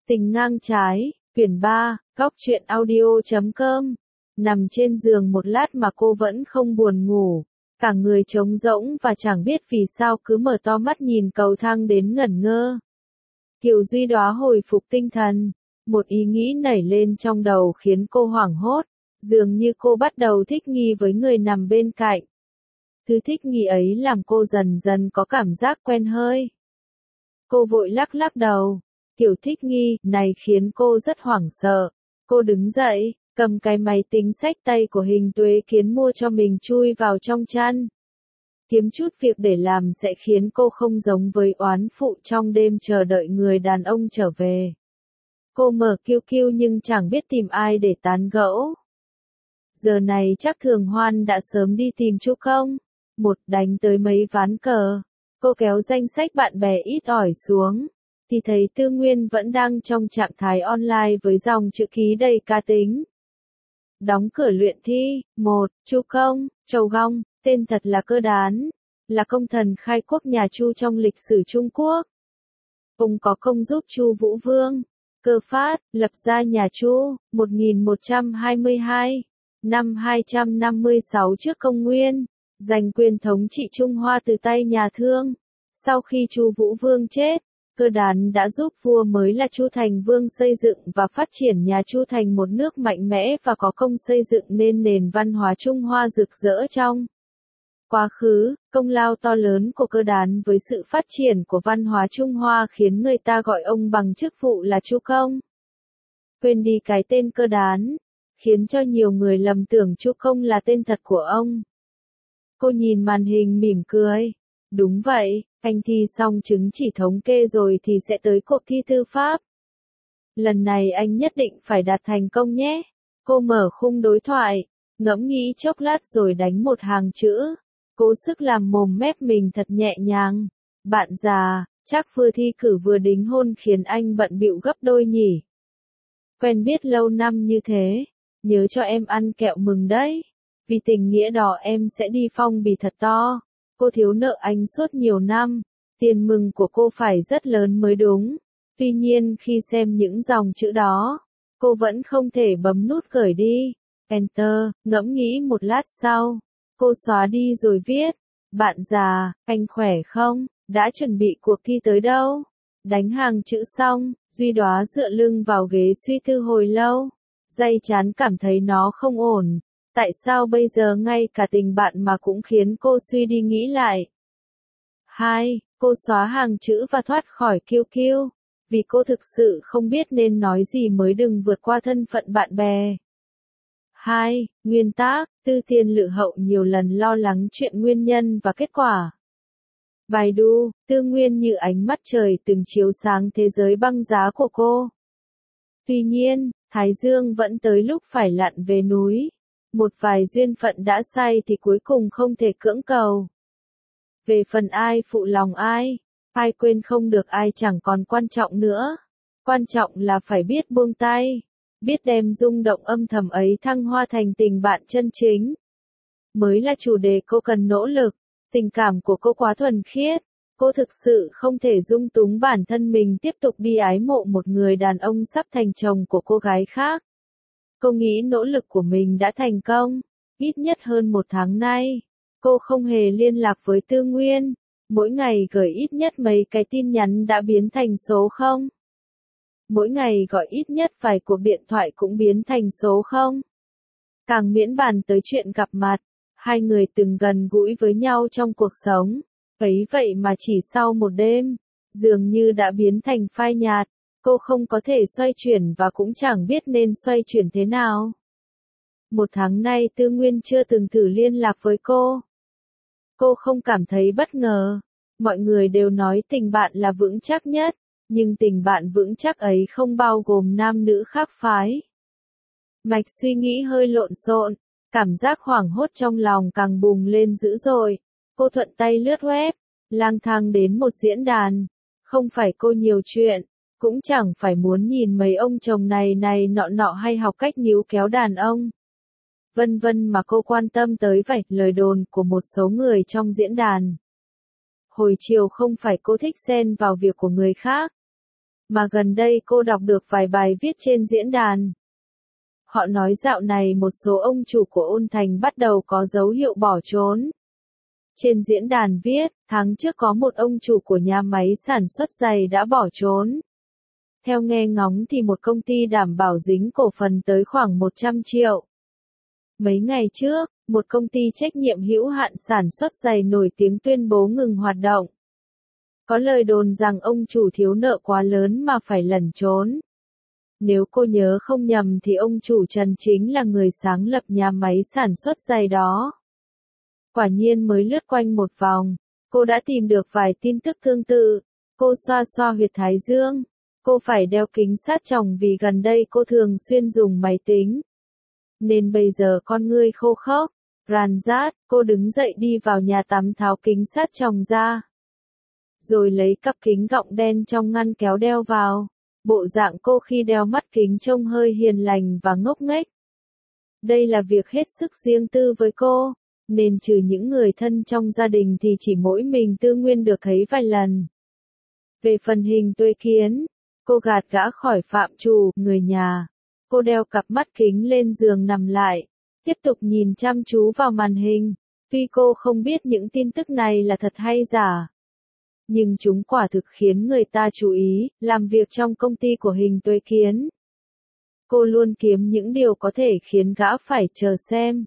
Tình ngang trái, quyển 3, góc truyện audio.com. Nằm trên giường một lát mà cô vẫn không buồn ngủ. Cả người trống rỗng và chẳng biết vì sao cứ mở to mắt nhìn cầu thang đến ngẩn ngơ. Kiều Duy Đóa hồi phục tinh thần. Một ý nghĩ nảy lên trong đầu khiến cô hoảng hốt. Dường như cô bắt đầu thích nghi với người nằm bên cạnh. Thứ thích nghi ấy làm cô dần dần có cảm giác quen hơi. Cô vội lắc lắc đầu. Kiểu thích nghi này khiến cô rất hoảng sợ. Cô đứng dậy, cầm cái máy tính xách tay của Hình Tuế Kiến mua cho mình chui vào trong chăn. Kiếm chút việc để làm sẽ khiến cô không giống với oán phụ trong đêm chờ đợi người đàn ông trở về. Cô mở QQ nhưng chẳng biết tìm ai để tán gẫu. Giờ này chắc Thường Hoan đã sớm đi tìm chú Công. Một đánh tới mấy ván cờ. Cô kéo danh sách bạn bè ít ỏi xuống. Thì thấy Tư Nguyên vẫn đang trong trạng thái online với dòng chữ ký đầy cá tính. Đóng cửa luyện thi. 1. Chu Công, Chầu Gong, tên thật là Cơ Đán, là công thần khai quốc nhà Chu trong lịch sử Trung Quốc. Ông có công giúp Chu Vũ Vương, Cơ Phát, lập ra nhà Chu, 1122, năm 256 trước công nguyên, giành quyền thống trị Trung Hoa từ tay nhà Thương. Sau khi Chu Vũ Vương chết, Cơ Đán đã giúp vua mới là Chu Thành Vương xây dựng và phát triển nhà Chu thành một nước mạnh mẽ và có công xây dựng nên nền văn hóa Trung Hoa rực rỡ trong quá khứ. Công lao to lớn của Cơ Đán với sự phát triển của văn hóa Trung Hoa khiến người ta gọi ông bằng chức vụ là Chu Công. Quên đi cái tên Cơ Đán, khiến cho nhiều người lầm tưởng Chu Công là tên thật của ông. Cô nhìn màn hình mỉm cười. Đúng vậy, anh thi xong chứng chỉ thống kê rồi thì sẽ tới cuộc thi tư pháp. Lần này anh nhất định phải đạt thành công nhé. Cô mở khung đối thoại, ngẫm nghĩ chốc lát rồi đánh một hàng chữ. Cố sức làm mồm mép mình thật nhẹ nhàng. Bạn già, chắc vừa thi cử vừa đính hôn khiến anh bận bịu gấp đôi nhỉ. Quen biết lâu năm như thế, nhớ cho em ăn kẹo mừng đấy. Vì tình nghĩa đó em sẽ đi phong bì thật to. Cô thiếu nợ anh suốt nhiều năm, tiền mừng của cô phải rất lớn mới đúng. Tuy nhiên khi xem những dòng chữ đó, cô vẫn không thể bấm nút gửi đi. Enter, ngẫm nghĩ một lát sau, cô xóa đi rồi viết. Bạn già, anh khỏe không? Đã chuẩn bị cuộc thi tới đâu? Đánh hàng chữ xong, Duy Đóa dựa lưng vào ghế suy tư hồi lâu. Day chán cảm thấy nó không ổn. Tại sao bây giờ ngay cả tình bạn mà cũng khiến cô suy đi nghĩ lại? 2. Cô xóa hàng chữ và thoát khỏi QQ. Vì cô thực sự không biết nên nói gì mới đừng vượt qua thân phận bạn bè. 2. Nguyên tác, Tư Tiên Lự Hậu nhiều lần lo lắng chuyện nguyên nhân và kết quả. Bài đu, Tư Nguyên như ánh mắt trời từng chiếu sáng thế giới băng giá của cô. Tuy nhiên, Thái Dương vẫn tới lúc phải lặn về núi. Một vài duyên phận đã say thì cuối cùng không thể cưỡng cầu. Về phần ai phụ lòng ai quên không được ai chẳng còn quan trọng nữa. Quan trọng là phải biết buông tay, biết đem rung động âm thầm ấy thăng hoa thành tình bạn chân chính. Mới là chủ đề cô cần nỗ lực. Tình cảm của cô quá thuần khiết. Cô thực sự không thể dung túng bản thân mình tiếp tục đi ái mộ một người đàn ông sắp thành chồng của cô gái khác. Cô nghĩ nỗ lực của mình đã thành công. Ít nhất hơn một tháng nay, cô không hề liên lạc với Tư Nguyên. Mỗi ngày gửi ít nhất mấy cái tin nhắn đã biến thành số 0. Mỗi ngày gọi ít nhất vài cuộc điện thoại cũng biến thành số 0. Càng miễn bàn tới chuyện gặp mặt, hai người từng gần gũi với nhau trong cuộc sống. Ấy vậy mà chỉ sau một đêm, dường như đã biến thành phai nhạt. Cô không có thể xoay chuyển và cũng chẳng biết nên xoay chuyển thế nào. Một tháng nay Tư Nguyên chưa từng thử liên lạc với cô. Cô không cảm thấy bất ngờ. Mọi người đều nói tình bạn là vững chắc nhất, nhưng tình bạn vững chắc ấy không bao gồm nam nữ khác phái. Mạch suy nghĩ hơi lộn xộn, cảm giác hoảng hốt trong lòng càng bùng lên dữ dội. Cô thuận tay lướt web, lang thang đến một diễn đàn. Không phải cô nhiều chuyện, cũng chẳng phải muốn nhìn mấy ông chồng này nọ hay học cách níu kéo đàn ông. Vân vân mà cô quan tâm tới vài lời đồn của một số người trong diễn đàn. Hồi chiều không phải cô thích xen vào việc của người khác. mà gần đây cô đọc được vài bài viết trên diễn đàn. Họ nói dạo này một số ông chủ của Ôn Thành bắt đầu có dấu hiệu bỏ trốn. Trên diễn đàn viết, tháng trước có một ông chủ của nhà máy sản xuất giày đã bỏ trốn. Theo nghe ngóng thì một công ty đảm bảo dính cổ phần tới khoảng 100 triệu. Mấy ngày trước, một công ty trách nhiệm hữu hạn sản xuất giày nổi tiếng tuyên bố ngừng hoạt động. Có lời đồn rằng ông chủ thiếu nợ quá lớn mà phải lẩn trốn. Nếu cô nhớ không nhầm thì ông chủ Trần chính là người sáng lập nhà máy sản xuất giày đó. Quả nhiên mới lướt quanh một vòng, cô đã tìm được vài tin tức tương tự. Cô xoa xoa huyệt thái dương. Cô phải đeo kính sát tròng vì gần đây cô thường xuyên dùng máy tính. Nên bây giờ con ngươi khô khốc, ràn rát, cô đứng dậy đi vào nhà tắm tháo kính sát tròng ra. Rồi lấy cặp kính gọng đen trong ngăn kéo đeo vào. Bộ dạng cô khi đeo mắt kính trông hơi hiền lành và ngốc nghếch. Đây là việc hết sức riêng tư với cô, nên trừ những người thân trong gia đình thì chỉ mỗi mình Tư Nguyên được thấy vài lần. Về phần Hình Tuệ Kiến, cô gạt gã khỏi phạm trù, người nhà. Cô đeo cặp mắt kính lên giường nằm lại, tiếp tục nhìn chăm chú vào màn hình. Tuy cô không biết những tin tức này là thật hay giả, nhưng chúng quả thực khiến người ta chú ý. Làm việc trong công ty của Hình Tuệ Kiến, cô luôn kiếm những điều có thể khiến gã phải chờ xem.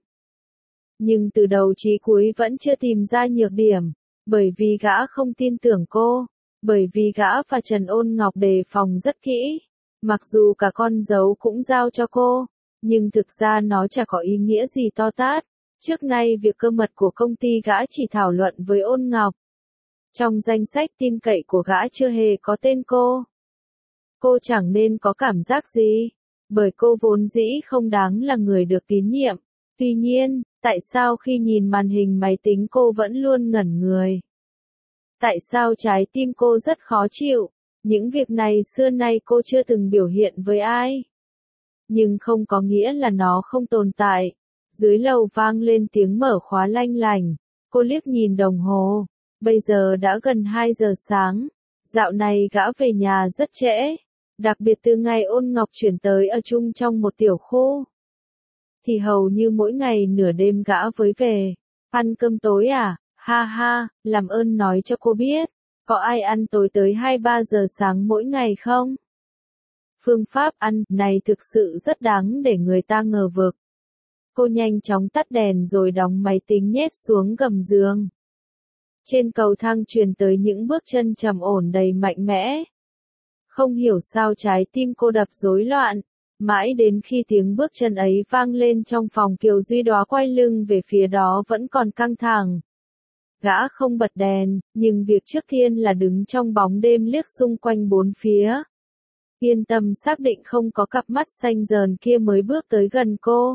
Nhưng từ đầu chí cuối vẫn chưa tìm ra nhược điểm, bởi vì gã không tin tưởng cô, bởi vì gã và Trần Ôn Ngọc đề phòng rất kỹ. Mặc dù cả con dấu cũng giao cho cô, nhưng thực ra nó chả có ý nghĩa gì to tát. Trước nay việc cơ mật của công ty gã chỉ thảo luận với Ôn Ngọc. Trong danh sách tin cậy của gã chưa hề có tên cô. Cô chẳng nên có cảm giác gì, bởi cô vốn dĩ không đáng là người được tín nhiệm. Tuy nhiên, tại sao khi nhìn màn hình máy tính cô vẫn luôn ngẩn người? Tại sao trái tim cô rất khó chịu? Những việc này xưa nay cô chưa từng biểu hiện với ai. Nhưng không có nghĩa là nó không tồn tại. Dưới lầu vang lên tiếng mở khóa lanh lành. Cô liếc nhìn đồng hồ. Bây giờ đã gần 2 giờ sáng. Dạo này gã về nhà rất trễ. Đặc biệt từ ngày Ôn Ngọc chuyển tới ở chung trong một tiểu khu, thì hầu như mỗi ngày nửa đêm gã mới về. Ăn cơm tối à? Ha ha, làm ơn nói cho cô biết, có ai ăn tối tới 2-3 giờ sáng mỗi ngày không? Phương pháp ăn này thực sự rất đáng để người ta ngờ vực. Cô nhanh chóng tắt đèn rồi đóng máy tính nhét xuống gầm giường. Trên cầu thang truyền tới những bước chân trầm ổn đầy mạnh mẽ. Không hiểu sao trái tim cô đập rối loạn. Mãi đến khi tiếng bước chân ấy vang lên trong phòng, Kiều Duy Đóa quay lưng về phía đó vẫn còn căng thẳng. Gã không bật đèn, nhưng việc trước tiên là đứng trong bóng đêm liếc xung quanh bốn phía. Yên tâm xác định không có cặp mắt xanh dờn kia mới bước tới gần cô.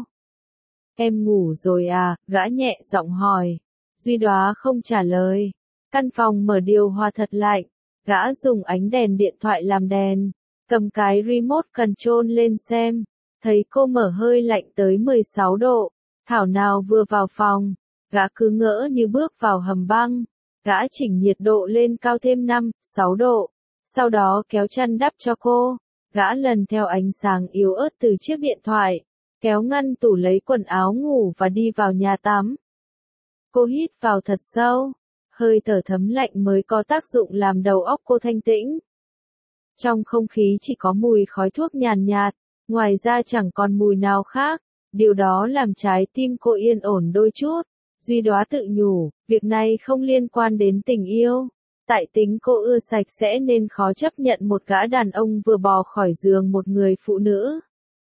Em ngủ rồi à? Gã nhẹ giọng hỏi. Duy Đóa không trả lời. Căn phòng mở điều hòa thật lạnh. Gã dùng ánh đèn điện thoại làm đèn. Cầm cái remote control lên xem. Thấy cô mở hơi lạnh tới 16 độ. Thảo nào vừa vào phòng. Gã cứ ngỡ như bước vào hầm băng. Gã chỉnh nhiệt độ lên cao thêm 5-6 độ. Sau đó kéo chăn đắp cho cô. Gã lần theo ánh sáng yếu ớt từ chiếc điện thoại. Kéo ngăn tủ lấy quần áo ngủ và đi vào nhà tắm. Cô hít vào thật sâu. Hơi thở thấm lạnh mới có tác dụng làm đầu óc cô thanh tĩnh. Trong không khí chỉ có mùi khói thuốc nhàn nhạt, ngoài ra chẳng còn mùi nào khác. Điều đó làm trái tim cô yên ổn đôi chút. Duy Đóa tự nhủ, việc này không liên quan đến tình yêu. Tại tính cô ưa sạch sẽ nên khó chấp nhận một gã đàn ông vừa bò khỏi giường một người phụ nữ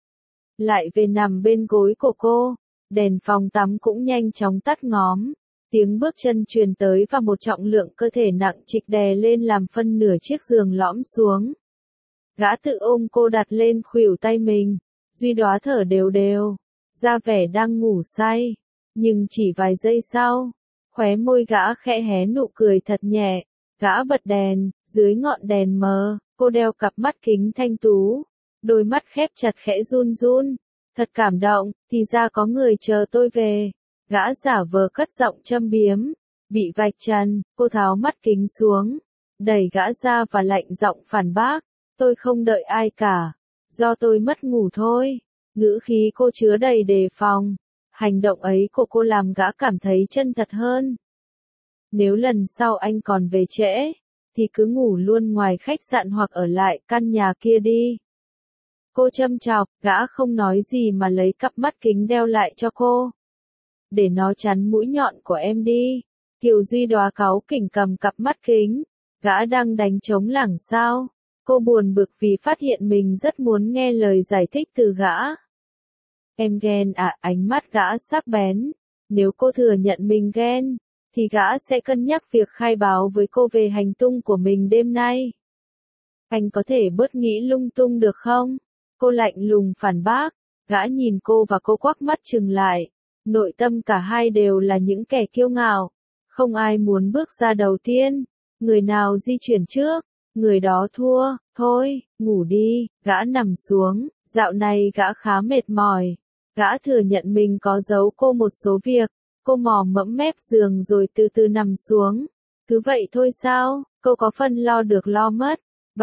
lại về nằm bên gối của cô. Đèn phòng tắm cũng nhanh chóng tắt ngóm. Tiếng bước chân truyền tới và một trọng lượng cơ thể nặng trịch đè lên làm phân nửa chiếc giường lõm xuống. Gã tự ôm cô đặt lên khuỷu tay mình. Duy Đóa thở đều đều, ra vẻ đang ngủ say. Nhưng chỉ vài giây sau, khóe môi gã khẽ hé nụ cười thật nhẹ. Gã bật đèn, dưới ngọn đèn mờ, cô đeo cặp mắt kính thanh tú. Đôi mắt khép chặt khẽ run run. Thật cảm động, thì ra có người chờ tôi về. Gã giả vờ cất giọng châm biếm. Bị vạch trần, cô tháo mắt kính xuống. Đẩy gã ra và lạnh giọng phản bác. Tôi không đợi ai cả. Do tôi mất ngủ thôi. Ngữ khí cô chứa đầy đề phòng. Hành động ấy của cô làm gã cảm thấy chân thật hơn. Nếu lần sau anh còn về trễ, thì cứ ngủ luôn ngoài khách sạn hoặc ở lại căn nhà kia đi. Cô châm chọc, gã không nói gì mà lấy cặp mắt kính đeo lại cho cô. Để nó chắn mũi nhọn của em đi. Kiều Duy Đoá cáu kỉnh cầm cặp mắt kính. Gã đang đánh trống lảng sao? Cô buồn bực vì phát hiện mình rất muốn nghe lời giải thích từ gã. Em ghen à? Ánh mắt gã sắc bén. Nếu cô thừa nhận mình ghen, thì gã sẽ cân nhắc việc khai báo với cô về hành tung của mình đêm nay. Anh có thể bớt nghĩ lung tung được không? Cô lạnh lùng phản bác. Gã nhìn cô và cô quắc mắt trừng lại. Nội tâm cả hai đều là những kẻ kiêu ngạo. Không ai muốn bước ra đầu tiên. Người nào di chuyển trước, người đó thua. Thôi, ngủ đi. Gã nằm xuống. Dạo này gã khá mệt mỏi. Gã thừa nhận mình có giấu cô một số việc. Cô mò mẫm mép giường rồi từ từ nằm xuống. Cứ vậy thôi sao? Cô có phân lo được lo mất.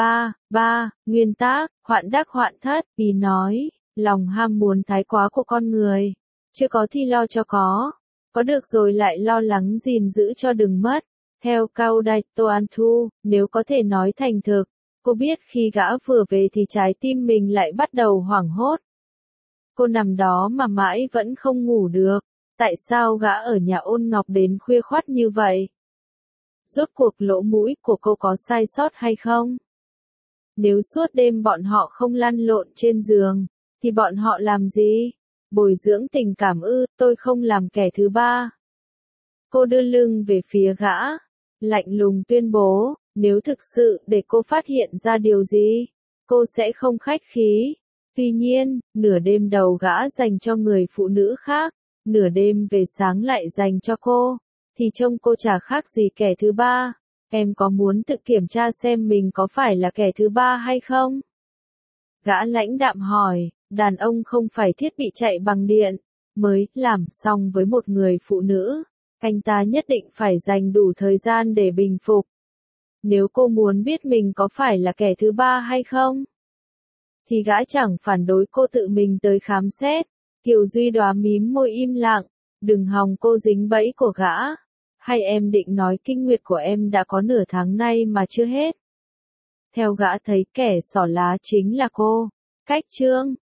Nguyên tắc, hoạn đắc hoạn thất. Ý nói, lòng ham muốn thái quá của con người. Chưa có thì lo cho có. Có được rồi lại lo lắng gìn giữ cho đừng mất. Theo Cao Đài Toan Thu, nếu có thể nói thành thực, cô biết khi gã vừa về thì trái tim mình lại bắt đầu hoảng hốt. Cô nằm đó mà mãi vẫn không ngủ được. Tại sao gã ở nhà Ôn Ngọc đến khuya khoắt như vậy? Rốt cuộc lỗ mũi của cô có sai sót hay không? Nếu suốt đêm bọn họ không lăn lộn trên giường, thì bọn họ làm gì? Bồi dưỡng tình cảm ư? Tôi không làm kẻ thứ ba. Cô đưa lưng về phía gã, lạnh lùng tuyên bố, nếu thực sự để cô phát hiện ra điều gì, cô sẽ không khách khí. Tuy nhiên, nửa đêm đầu gã dành cho người phụ nữ khác, nửa đêm về sáng lại dành cho cô, thì trông cô chả khác gì kẻ thứ ba. Em có muốn tự kiểm tra xem mình có phải là kẻ thứ ba hay không? Gã lãnh đạm hỏi, đàn ông không phải thiết bị chạy bằng điện, mới làm xong với một người phụ nữ. Anh ta nhất định phải dành đủ thời gian để bình phục. Nếu cô muốn biết mình có phải là kẻ thứ ba hay không, thì gã chẳng phản đối cô tự mình tới khám xét. Kiều Duy Đoá mím môi im lặng, đừng hòng cô dính bẫy của gã. Hay em định nói kinh nguyệt của em đã có nửa tháng nay mà chưa hết? Theo gã thấy kẻ xỏ lá chính là cô. Cách chương